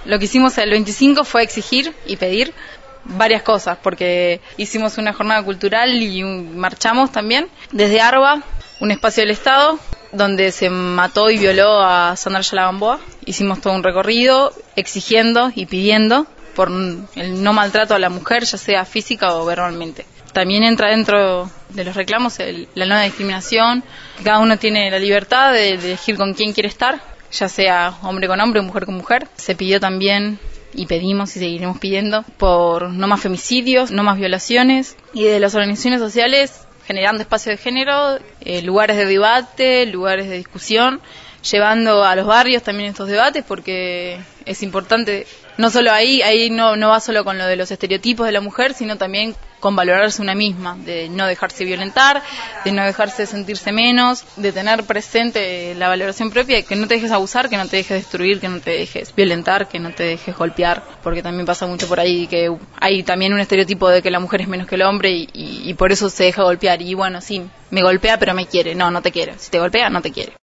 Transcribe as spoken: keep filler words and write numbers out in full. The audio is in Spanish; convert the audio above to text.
Lo que hicimos el veinticinco fue exigir y pedir varias cosas, porque hicimos una jornada cultural y un, marchamos también desde Arba, un espacio del Estado, donde se mató y violó a Sandra Ayala Gamboa. Hicimos todo un recorrido exigiendo y pidiendo por el no maltrato a la mujer, ya sea física o verbalmente. También entra dentro de los reclamos el, la no discriminación. Cada uno tiene la libertad de, de elegir con quién quiere estar, ya sea hombre con hombre o mujer con mujer. Se pidió también, y pedimos y seguiremos pidiendo, por no más femicidios, no más violaciones, y de las organizaciones sociales generando espacios de género, eh, lugares de debate, lugares de discusión, llevando a los barrios también estos debates, porque es importante, no solo ahí, ahí no, no va solo con lo de los estereotipos de la mujer, sino también con valorarse una misma, de no dejarse violentar, de no dejarse sentirse menos, de tener presente la valoración propia, que no te dejes abusar, que no te dejes destruir, que no te dejes violentar, que no te dejes golpear, porque también pasa mucho por ahí que hay también un estereotipo de que la mujer es menos que el hombre y, y, y por eso se deja golpear. Y bueno, sí, me golpea pero me quiere. No, no te quiere. Si te golpea, no te quiere.